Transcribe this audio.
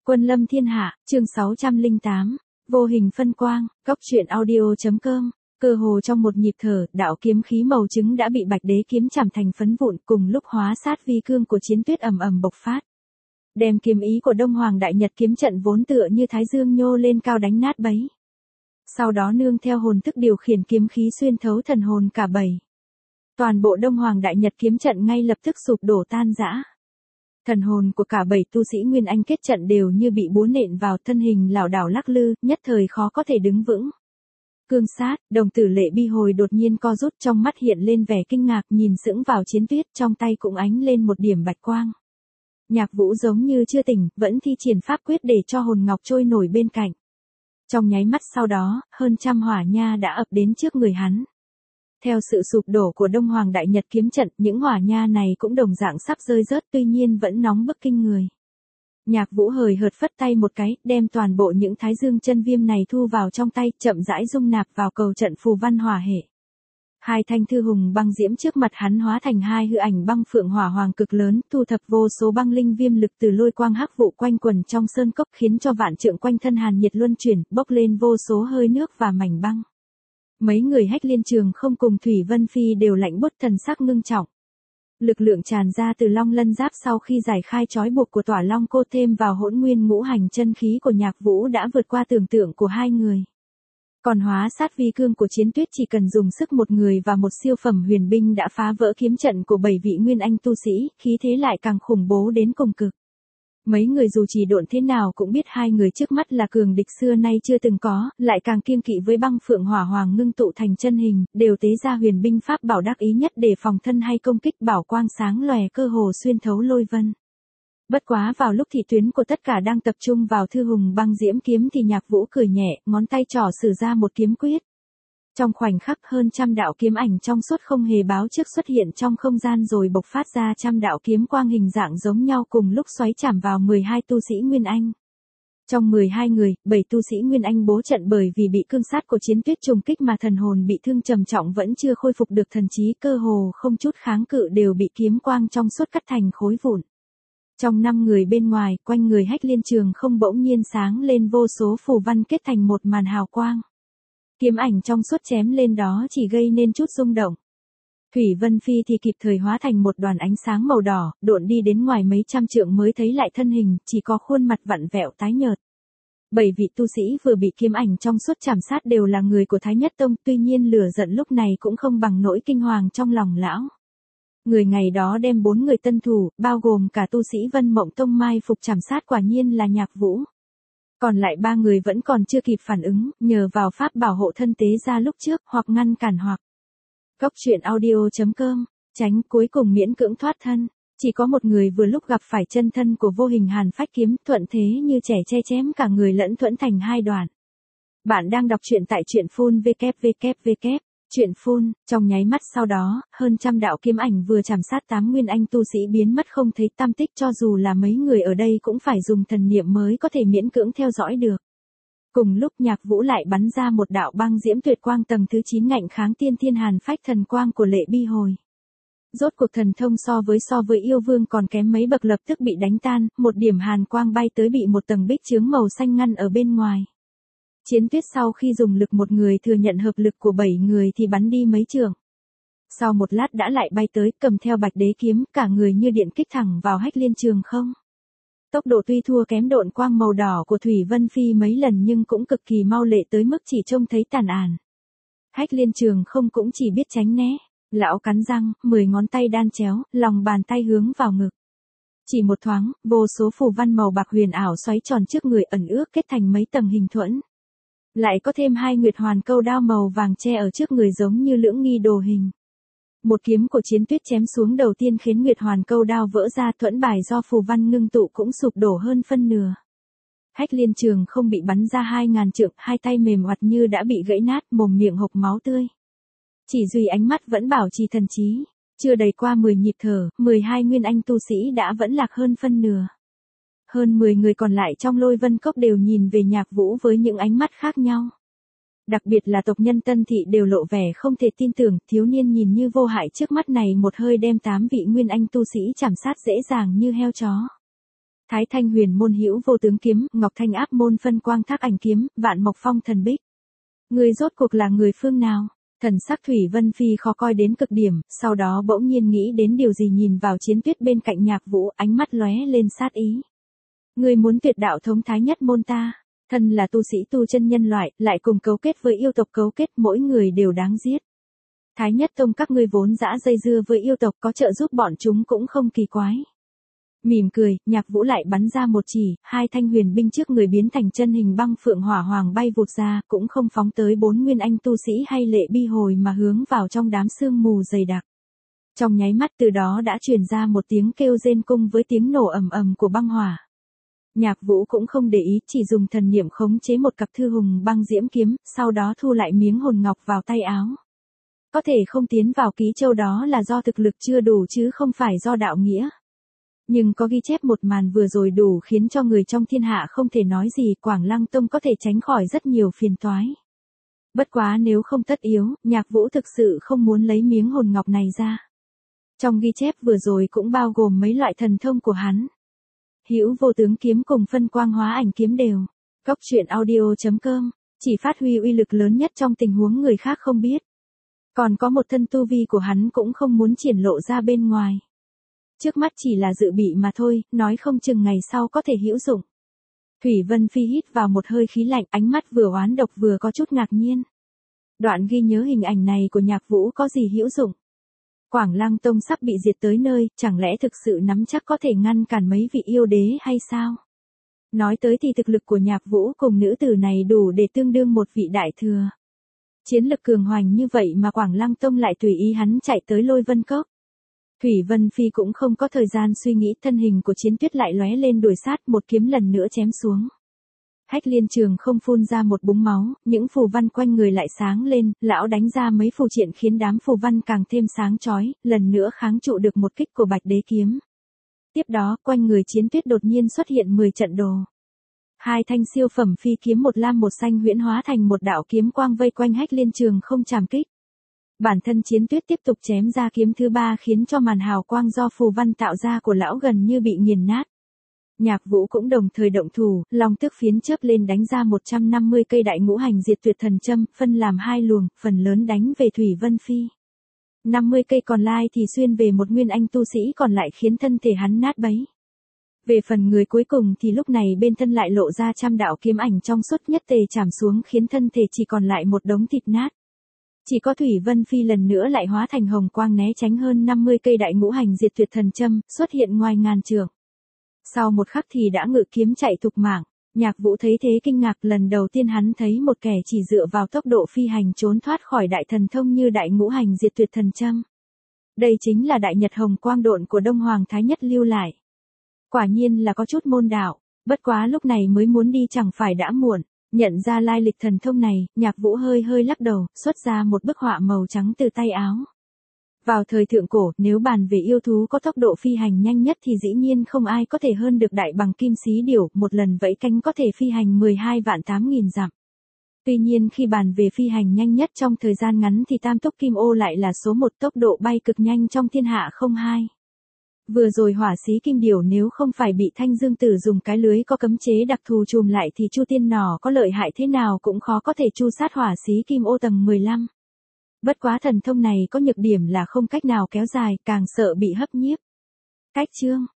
Quân lâm thiên hạ, chương 608, vô hình phân quang, góc truyện audio.com. Cơ hồ trong một nhịp thở, đạo kiếm khí màu trứng đã bị Bạch Đế kiếm chảm thành phấn vụn, cùng lúc hóa sát vi cương của Chiến Tuyết ầm ầm bộc phát. Đem kiếm ý của Đông Hoàng Đại Nhật kiếm trận vốn tựa như thái dương nhô lên cao đánh nát bấy. Sau đó nương theo hồn thức điều khiển kiếm khí xuyên thấu thần hồn cả bảy. Toàn bộ Đông Hoàng Đại Nhật kiếm trận ngay lập tức sụp đổ tan rã. Thần hồn của cả bảy tu sĩ Nguyên Anh kết trận đều như bị búa nện vào, thân hình lảo đảo lắc lư, nhất thời khó có thể đứng vững. Cương sát, đồng tử Lệ Bi Hồi đột nhiên co rút, trong mắt hiện lên vẻ kinh ngạc, nhìn sững vào Chiến Tuyết, trong tay cũng ánh lên một điểm bạch quang. Nhạc Vũ giống như chưa tỉnh, vẫn thi triển pháp quyết để cho hồn ngọc trôi nổi bên cạnh. Trong nháy mắt sau đó, hơn trăm hỏa nha đã ập đến trước người hắn. Theo sự sụp đổ của Đông Hoàng Đại Nhật kiếm trận, những hỏa nha này cũng đồng dạng sắp rơi rớt, tuy nhiên vẫn nóng bức kinh người. Nhạc Vũ hời hợt phất tay một cái, đem toàn bộ những thái dương chân viêm này thu vào trong tay, chậm rãi dung nạp vào cầu trận phù văn hỏa hệ. Hai thanh thư hùng băng diễm trước mặt hắn hóa thành hai hư ảnh băng phượng hỏa hoàng cực lớn, thu thập vô số băng linh viêm lực từ lôi quang hắc vụ quanh quần trong sơn cốc, khiến cho vạn trượng quanh thân hàn nhiệt luân chuyển, bốc lên vô số hơi nước và mảnh băng. Mấy người Hách Liên Trường không cùng Thủy Vân Phi đều lạnh buốt, thần sắc ngưng trọng. Lực lượng tràn ra từ Long Lân Giáp sau khi giải khai trói buộc của Tỏa Long Cô thêm vào hỗn nguyên ngũ hành chân khí của Nhạc Vũ đã vượt qua tưởng tượng của hai người. Còn hóa sát vi cương của Chiến Tuyết chỉ cần dùng sức một người và một siêu phẩm huyền binh đã phá vỡ kiếm trận của 7 vị Nguyên Anh tu sĩ, khí thế lại càng khủng bố đến cùng cực. Mấy người dù chỉ độn thế nào cũng biết hai người trước mắt là cường địch xưa nay chưa từng có, lại càng kiêng kỵ với băng phượng hỏa hoàng ngưng tụ thành chân hình, đều tế ra huyền binh pháp bảo đắc ý nhất để phòng thân hay công kích, bảo quang sáng lòe cơ hồ xuyên thấu lôi vân. Bất quá vào lúc thị tuyến của tất cả đang tập trung vào thư hùng băng diễm kiếm thì Nhạc Vũ cười nhẹ, ngón tay trỏ sử ra một kiếm quyết. Trong khoảnh khắc hơn trăm đạo kiếm ảnh trong suốt không hề báo trước xuất hiện trong không gian rồi bộc phát ra trăm đạo kiếm quang hình dạng giống nhau cùng lúc xoáy chạm vào 12 tu sĩ Nguyên Anh. Trong 12 người, 7 tu sĩ Nguyên Anh bố trận bởi vì bị cương sát của Chiến Tuyết trùng kích mà thần hồn bị thương trầm trọng vẫn chưa khôi phục được thần trí, cơ hồ không chút kháng cự đều bị kiếm quang trong suốt cắt thành khối vụn. Trong 5 người bên ngoài, quanh người Hách Liên Trường không bỗng nhiên sáng lên vô số phù văn kết thành một màn hào quang. Kiếm ảnh trong suốt chém lên đó chỉ gây nên chút rung động. Thủy Vân Phi thì kịp thời hóa thành một đoàn ánh sáng màu đỏ, độn đi đến ngoài mấy trăm trượng mới thấy lại thân hình, chỉ có khuôn mặt vặn vẹo tái nhợt. 7 vị tu sĩ vừa bị kiếm ảnh trong suốt chảm sát đều là người của Thái Nhất Tông, tuy nhiên lửa giận lúc này cũng không bằng nỗi kinh hoàng trong lòng lão. Người ngày đó đem 4 người tân thủ, bao gồm cả tu sĩ Vân Mộng Tông mai phục chảm sát quả nhiên là Nhạc Vũ. Còn lại 3 người vẫn còn chưa kịp phản ứng, nhờ vào pháp bảo hộ thân tế ra lúc trước, hoặc ngăn cản hoặc. Góc truyện audio.com, tránh cuối cùng miễn cưỡng thoát thân. Chỉ có một người vừa lúc gặp phải chân thân của vô hình hàn phách kiếm, thuận thế như trẻ che chém cả người lẫn thuẫn thành hai đoạn. Bạn đang đọc truyện tại truyện phun www. Truyện phun, trong nháy mắt sau đó, hơn trăm đạo kiếm ảnh vừa chảm sát 8 Nguyên Anh tu sĩ biến mất không thấy tăm tích, cho dù là mấy người ở đây cũng phải dùng thần niệm mới có thể miễn cưỡng theo dõi được. Cùng lúc Nhạc Vũ lại bắn ra một đạo băng diễm tuyệt quang tầng thứ 9 ngạnh kháng tiên thiên hàn phách thần quang của Lệ Bi Hồi. Rốt cuộc thần thông so với yêu vương còn kém mấy bậc lập tức bị đánh tan, một điểm hàn quang bay tới bị một tầng bích chướng màu xanh ngăn ở bên ngoài. Chiến Tuyết sau khi dùng lực một người thừa nhận hợp lực của 7 người thì bắn đi mấy trường. Sau một lát đã lại bay tới, cầm theo Bạch Đế kiếm, cả người như điện kích thẳng vào Hách Liên Trường không. Tốc độ tuy thua kém độn quang màu đỏ của Thủy Vân Phi mấy lần nhưng cũng cực kỳ mau lẹ tới mức chỉ trông thấy tàn àn. Hách Liên Trường không cũng chỉ biết tránh né. Lão cắn răng, 10 ngón tay đan chéo, lòng bàn tay hướng vào ngực. Chỉ một thoáng, vô số phù văn màu bạc huyền ảo xoáy tròn trước người ẩn ước kết thành mấy tầng hình thuẫn. Lại có thêm 2 Nguyệt Hoàn câu đao màu vàng che ở trước người giống như lưỡng nghi đồ hình. Một kiếm của Chiến Tuyết chém xuống đầu tiên khiến Nguyệt Hoàn câu đao vỡ ra, thuẫn bài do phù văn ngưng tụ cũng sụp đổ hơn phân nửa. Hách Liên Trường không bị bắn ra 2000 trượng, hai tay mềm oặt như đã bị gãy nát, mồm miệng hộc máu tươi. Chỉ duy ánh mắt vẫn bảo trì thần trí, chưa đầy qua 10 nhịp thở, 12 Nguyên Anh tu sĩ đã vẫn lạc hơn phân nửa. Hơn 10 người còn lại trong Lôi Vân Cốc đều nhìn về Nhạc Vũ với những ánh mắt khác nhau. Đặc biệt là tộc nhân Tân Thị đều lộ vẻ không thể tin tưởng, thiếu niên nhìn như vô hại trước mắt này một hơi đem 8 vị Nguyên Anh tu sĩ chảm sát dễ dàng như heo chó. Thái Thanh Huyền môn hữu vô tướng kiếm, Ngọc Thanh áp môn phân quang thác ảnh kiếm, Vạn Mộc Phong thần bích. Người rốt cuộc là người phương nào? Thần sắc Thủy Vân Phi khó coi đến cực điểm, sau đó bỗng nhiên nghĩ đến điều gì, nhìn vào Chiến Tuyết bên cạnh Nhạc Vũ, ánh mắt lóe lên sát ý. Người muốn tuyệt đạo thống Thái Nhất môn ta, thân là tu sĩ tu chân nhân loại, lại cùng cấu kết với yêu tộc, cấu kết mỗi người đều đáng giết. Thái Nhất tông các ngươi vốn dã dây dưa với yêu tộc, có trợ giúp bọn chúng cũng không kỳ quái. Mỉm cười, Nhạc Vũ lại bắn ra một chỉ, hai thanh huyền binh trước người biến thành chân hình băng phượng hỏa hoàng bay vụt ra, cũng không phóng tới bốn nguyên anh tu sĩ hay Lệ Bi Hồi mà hướng vào trong đám sương mù dày đặc. Trong nháy mắt từ đó đã truyền ra một tiếng kêu rên cung với tiếng nổ ầm ầm của băng hỏa. Nhạc Vũ cũng không để ý, chỉ dùng thần niệm khống chế một cặp thư hùng băng diễm kiếm, sau đó thu lại miếng hồn ngọc vào tay áo. Có thể không tiến vào ký châu đó là do thực lực chưa đủ chứ không phải do đạo nghĩa. Nhưng có ghi chép một màn vừa rồi đủ khiến cho người trong thiên hạ không thể nói gì, Quảng Lăng Tông có thể tránh khỏi rất nhiều phiền toái. Bất quá nếu không tất yếu, Nhạc Vũ thực sự không muốn lấy miếng hồn ngọc này ra. Trong ghi chép vừa rồi cũng bao gồm mấy loại thần thông của hắn. Hữu vô tướng kiếm cùng phân quang hóa ảnh kiếm đều. Góc truyện audio.com, chỉ phát huy uy lực lớn nhất trong tình huống người khác không biết. Còn có một thân tu vi của hắn cũng không muốn triển lộ ra bên ngoài. Trước mắt chỉ là dự bị mà thôi, nói không chừng ngày sau có thể hữu dụng. Thủy Vân Phi hít vào một hơi khí lạnh, ánh mắt vừa oán độc vừa có chút ngạc nhiên. Đoạn ghi nhớ hình ảnh này của Nhạc Vũ có gì hữu dụng? Quảng Lăng Tông sắp bị diệt tới nơi, chẳng lẽ thực sự nắm chắc có thể ngăn cản mấy vị yêu đế hay sao? Nói tới thì thực lực của Nhạc Vũ cùng nữ tử này đủ để tương đương một vị đại thừa. Chiến lực cường hoành như vậy mà Quảng Lăng Tông lại tùy ý hắn chạy tới Lôi Vân Cốc. Thủy Vân Phi cũng không có thời gian suy nghĩ, thân hình của Chiến Tuyết lại lóe lên đuổi sát, một kiếm lần nữa chém xuống. Hách Liên Trường không phun ra một búng máu, những phù văn quanh người lại sáng lên, lão đánh ra mấy phù triện khiến đám phù văn càng thêm sáng chói, lần nữa kháng trụ được một kích của Bạch Đế kiếm. Tiếp đó, quanh người Chiến Tuyết đột nhiên xuất hiện 10 trận đồ. Hai thanh siêu phẩm phi kiếm một lam một xanh huyễn hóa thành một đạo kiếm quang vây quanh Hách Liên Trường không chạm kích. Bản thân Chiến Tuyết tiếp tục chém ra kiếm thứ ba khiến cho màn hào quang do phù văn tạo ra của lão gần như bị nghiền nát. Nhạc Vũ cũng đồng thời động thủ, long tước phiến chớp lên đánh ra 150 cây đại ngũ hành diệt tuyệt thần châm, phân làm hai luồng, phần lớn đánh về Thủy Vân Phi. 50 cây còn lại thì xuyên về một nguyên anh tu sĩ còn lại khiến thân thể hắn nát bấy. Về phần người cuối cùng thì lúc này bên thân lại lộ ra trăm đạo kiếm ảnh trong suốt nhất tề chạm xuống khiến thân thể chỉ còn lại một đống thịt nát. Chỉ có Thủy Vân Phi lần nữa lại hóa thành hồng quang né tránh hơn 50 cây đại ngũ hành diệt tuyệt thần châm, xuất hiện ngoài ngàn trượng. Sau một khắc thì đã ngự kiếm chạy thục mạng. Nhạc Vũ thấy thế kinh ngạc, lần đầu tiên hắn thấy một kẻ chỉ dựa vào tốc độ phi hành trốn thoát khỏi đại thần thông như đại ngũ hành diệt tuyệt thần châm. Đây chính là đại nhật hồng quang độn của Đông Hoàng Thái Nhất lưu lại. Quả nhiên là có chút môn đạo, bất quá lúc này mới muốn đi chẳng phải đã muộn. Nhận ra lai lịch thần thông này, Nhạc Vũ hơi hơi lắc đầu, xuất ra một bức họa màu trắng từ tay áo. Vào thời thượng cổ, nếu bàn về yêu thú có tốc độ phi hành nhanh nhất thì dĩ nhiên không ai có thể hơn được đại bằng kim xí điểu, một lần vẫy cánh có thể phi hành 12.800.000 dặm. Tuy nhiên khi bàn về phi hành nhanh nhất trong thời gian ngắn thì tam túc kim ô lại là số một, tốc độ bay cực nhanh trong thiên hạ không hai. Vừa rồi hỏa xí kim điểu nếu không phải bị Thanh Dương Tử dùng cái lưới có cấm chế đặc thù chùm lại thì Chu Tiên Nỏ có lợi hại thế nào cũng khó có thể chu sát hỏa xí kim ô tầng 15. Bất quá thần thông này có nhược điểm là không cách nào kéo dài, càng sợ bị hấp nhiếp. Cách chương